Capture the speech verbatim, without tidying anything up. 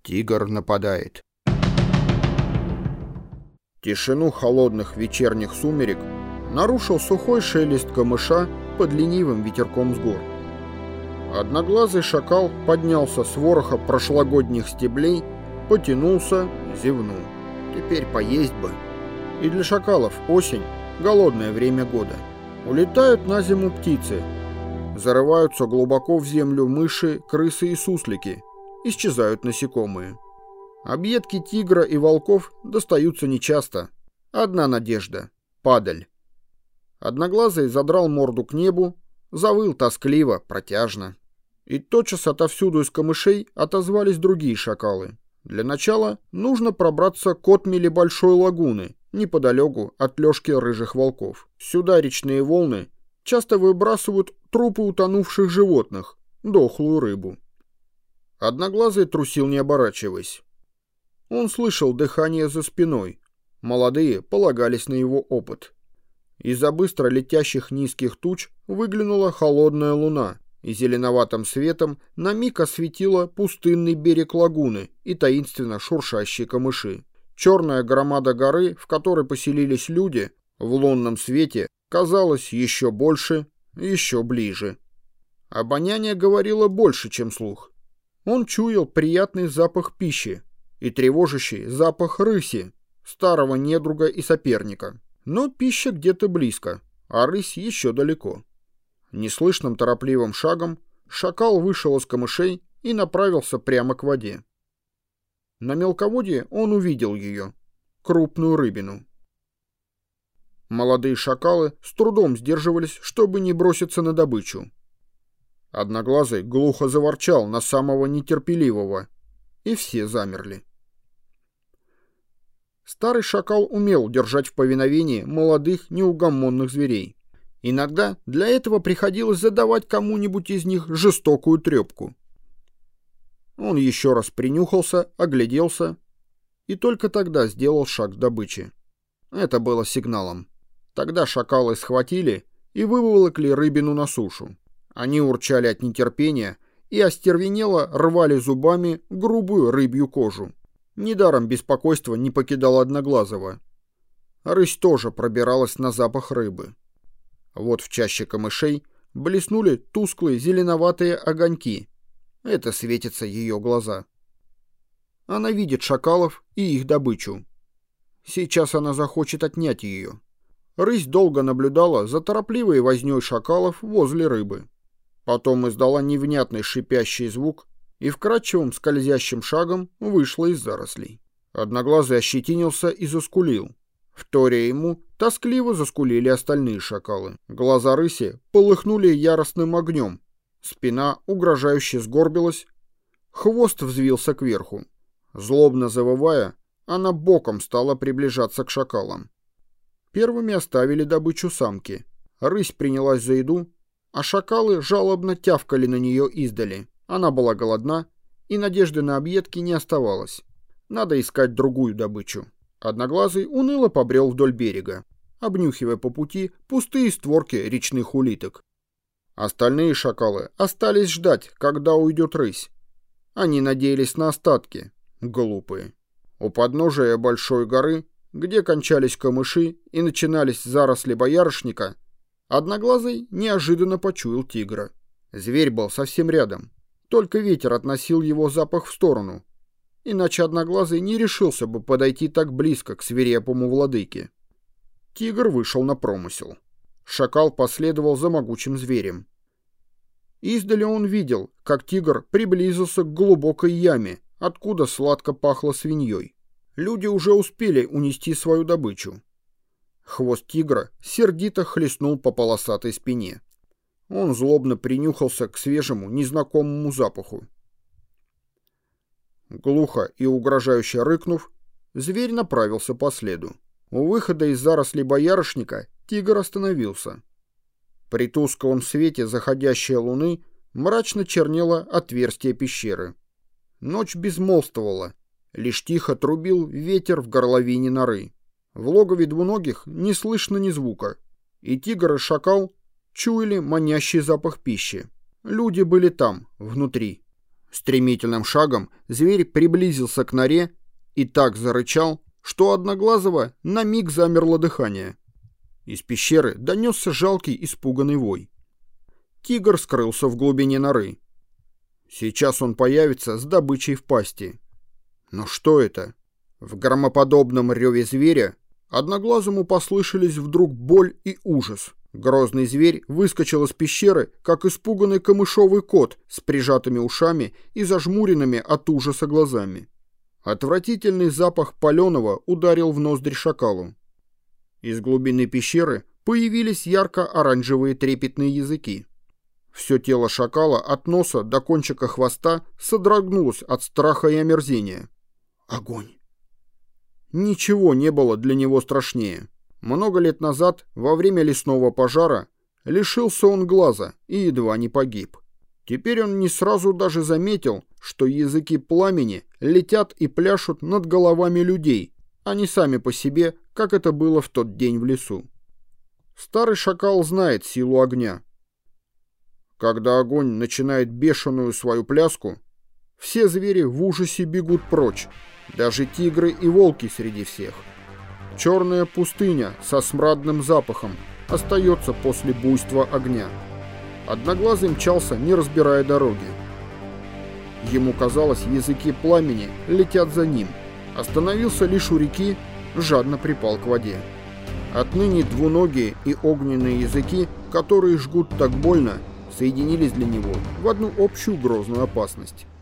Тигр нападает. Тишину холодных вечерних сумерек нарушил сухой шелест камыша под ленивым ветерком с гор. Одноглазый шакал поднялся с вороха прошлогодних стеблей, потянулся, зевнул. Теперь поесть бы. И для шакалов осень — голодное время года. Улетают на зиму птицы. Зарываются глубоко в землю мыши, крысы и суслики. Исчезают насекомые. Объедки тигра и волков достаются нечасто. Одна надежда — падаль. Одноглазый задрал морду к небу, завыл тоскливо, протяжно. И тотчас отовсюду из камышей отозвались другие шакалы. Для начала нужно пробраться к отмели большой лагуны, неподалеку от лёжки рыжих волков. Сюда речные волны часто выбрасывают трупы утонувших животных, дохлую рыбу. Одноглазый трусил, не оборачиваясь. Он слышал дыхание за спиной. Молодые полагались на его опыт. Из-за быстро летящих низких туч выглянула холодная луна и зеленоватым светом на миг осветила пустынный берег лагуны и таинственно шуршащие камыши. Черная громада горы, в которой поселились люди, в лунном свете казалась еще больше, еще ближе. Обоняние говорило больше, чем слух. Он чуял приятный запах пищи и тревожащий запах рыси, старого недруга и соперника. Но пища где-то близко, а рысь еще далеко. Неслышным торопливым шагом шакал вышел из камышей и направился прямо к воде. На мелководье он увидел ее, крупную рыбину. Молодые шакалы с трудом сдерживались, чтобы не броситься на добычу. Одноглазый глухо заворчал на самого нетерпеливого, и все замерли. Старый шакал умел держать в повиновении молодых неугомонных зверей. Иногда для этого приходилось задавать кому-нибудь из них жестокую трепку. Он еще раз принюхался, огляделся и только тогда сделал шаг к добыче. Это было сигналом. Тогда шакалы схватили и выволокли рыбину на сушу. Они урчали от нетерпения и остервенело рвали зубами грубую рыбью кожу. Недаром беспокойство не покидало Одноглазого. Рысь тоже пробиралась на запах рыбы. Вот в чаще камышей блеснули тусклые зеленоватые огоньки. Это светятся ее глаза. Она видит шакалов и их добычу. Сейчас она захочет отнять ее. Рысь долго наблюдала за торопливой вознёй шакалов возле рыбы. Потом издала невнятный шипящий звук и вкрадчивым скользящим шагом вышла из зарослей. Одноглазый ощетинился и заскулил. Вторя ему тоскливо заскулили остальные шакалы. Глаза рыси полыхнули яростным огнем. Спина угрожающе сгорбилась. Хвост взвился кверху. Злобно завывая, она боком стала приближаться к шакалам. Первыми оставили добычу самки. Рысь принялась за еду, а шакалы жалобно тявкали на нее издали. Она была голодна, и надежды на объедки не оставалось. Надо искать другую добычу. Одноглазый уныло побрел вдоль берега, обнюхивая по пути пустые створки речных улиток. Остальные шакалы остались ждать, когда уйдет рысь. Они надеялись на остатки. Глупые. У подножия большой горы, где кончались камыши и начинались заросли боярышника, Одноглазый неожиданно почуял тигра. Зверь был совсем рядом. Только ветер относил его запах в сторону. Иначе Одноглазый не решился бы подойти так близко к свирепому владыке. Тигр вышел на промысел. Шакал последовал за могучим зверем. Издали он видел, как тигр приблизился к глубокой яме, откуда сладко пахло свиньей. Люди уже успели унести свою добычу. Хвост тигра сердито хлестнул по полосатой спине. Он злобно принюхался к свежему, незнакомому запаху. Глухо и угрожающе рыкнув, зверь направился по следу. У выхода из зарослей боярышника тигр остановился. При тусклом свете заходящей луны мрачно чернело отверстие пещеры. Ночь безмолвствовала, лишь тихо трубил ветер в горловине норы. В логове двуногих не слышно ни звука, и тигр и шакал чуяли манящий запах пищи. Люди были там, внутри. Стремительным шагом зверь приблизился к норе и так зарычал, что у Одноглазого на миг замерло дыхание. Из пещеры донесся жалкий испуганный вой. Тигр скрылся в глубине норы. Сейчас он появится с добычей в пасти. Но что это? В громоподобном реве зверя Одноглазому послышались вдруг боль и ужас. Грозный зверь выскочил из пещеры, как испуганный камышовый кот с прижатыми ушами и зажмуренными от ужаса глазами. Отвратительный запах паленого ударил в ноздри шакалу. Из глубины пещеры появились ярко-оранжевые трепетные языки. Все тело шакала от носа до кончика хвоста содрогнулось от страха и омерзения. Огонь! Ничего не было для него страшнее. Много лет назад, во время лесного пожара, лишился он глаза и едва не погиб. Теперь он не сразу даже заметил, что языки пламени летят и пляшут над головами людей, а не сами по себе, как это было в тот день в лесу. Старый шакал знает силу огня. Когда огонь начинает бешеную свою пляску, все звери в ужасе бегут прочь, даже тигры и волки среди всех. Черная пустыня со смрадным запахом остается после буйства огня. Одноглазый мчался, не разбирая дороги. Ему казалось, языки пламени летят за ним. Остановился лишь у реки, жадно припал к воде. Отныне двуногие и огненные языки, которые жгут так больно, соединились для него в одну общую грозную опасность.